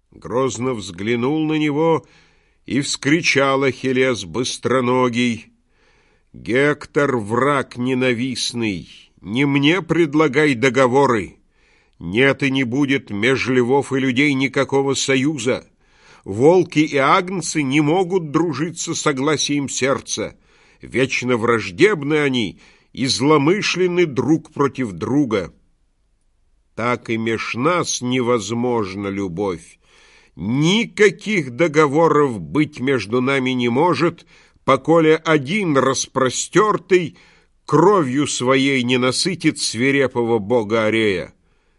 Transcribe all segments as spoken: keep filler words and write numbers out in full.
Грозно взглянул на него и вскричал Ахиллес быстроногий: «Гектор, враг ненавистный, не мне предлагай договоры. Нет и не будет меж львов и людей никакого союза. Волки и агнцы не могут дружиться согласием сердца. Вечно враждебны они и зломышленны друг против друга. Так и меж нас невозможна любовь. Никаких договоров быть между нами не может, поколе один распростертый кровью своей не насытит свирепого бога Арея.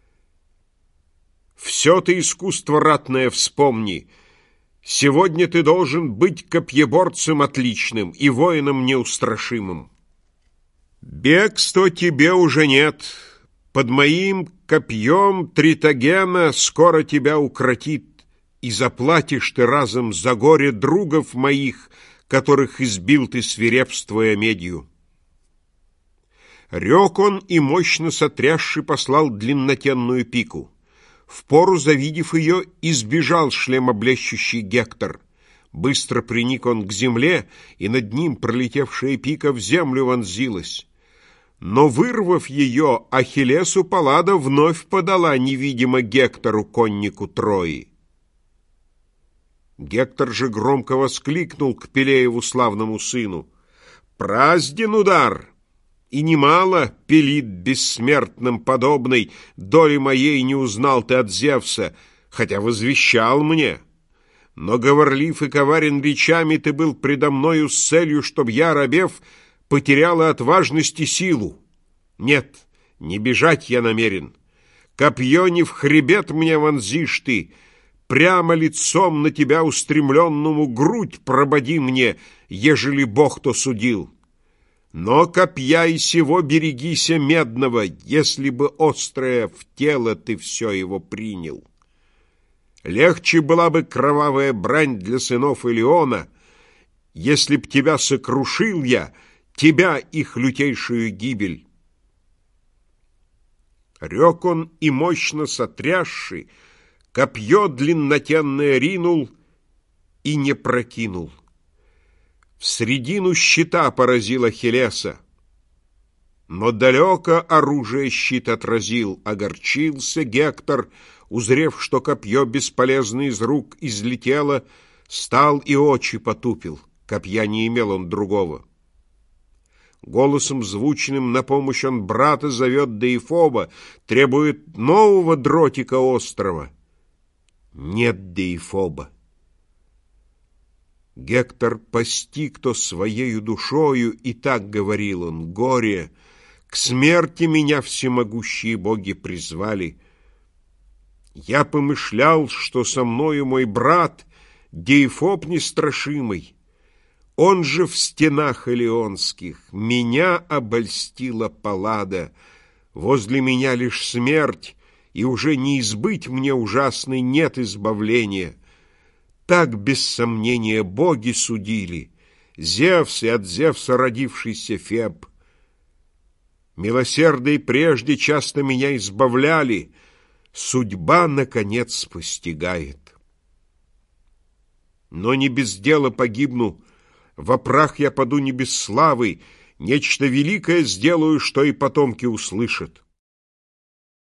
Все ты искусство ратное вспомни. Сегодня ты должен быть копьеборцем отличным и воином неустрашимым. Бегства тебе уже нет. Под моим копьем Тритогена скоро тебя укротит, и заплатишь ты разом за горе другов моих, которых избил ты, свирепствуя медью». Рек он и, мощно сотрясши, послал длиннотенную пику. Впору, завидев ее, избежал шлемоблещущий Гектор. Быстро приник он к земле, и над ним пролетевшая пика в землю вонзилась. Но, вырвав ее, Ахиллесу Паллада вновь подала невидимо Гектору, коннику Трои. Гектор же громко воскликнул к Пелееву славному сыну: «Празден удар! И немало, Пелит бессмертным подобный, доли моей не узнал ты от Зевса, хотя возвещал мне. Но говорлив и коварен речами ты был предо мною с целью, чтоб я, рабев, потеряла от важности силу. Нет, не бежать я намерен. Копье не в хребет мне вонзишь ты, прямо лицом на тебя устремленному грудь прободи мне, ежели Бог то судил. Но копья и сего берегися медного, если бы острое в тело ты все его принял. Легче была бы кровавая брань для сынов Илиона, если б тебя сокрушил я, тебя их лютейшую гибель». Рек он и, мощно сотрясши, копье длиннотенное ринул и не прокинул. В средину щита поразил Ахиллеса, но далеко оружие щит отразил. Огорчился Гектор, узрев, что копье бесполезно из рук излетело, стал и очи потупил. Копья не имел он другого. Голосом звучным на помощь он брата зовет Деифоба, требует нового дротика острого. Нет Деифоба. Гектор постиг то своею душою, и так говорил он: «Горе! К смерти меня всемогущие боги призвали. Я помышлял, что со мною мой брат Деифоб нестрашимый. Он же в стенах илионских. Меня обольстила Паллада. Возле меня лишь смерть, и уже не избыть мне ужасной нет избавления. Так, без сомнения, боги судили, Зевс и от Зевса родившийся Феб. Милосердные прежде часто меня избавляли, судьба, наконец, постигает. Но не без дела погибну, во прах я паду не без славы, нечто великое сделаю, что и потомки услышат.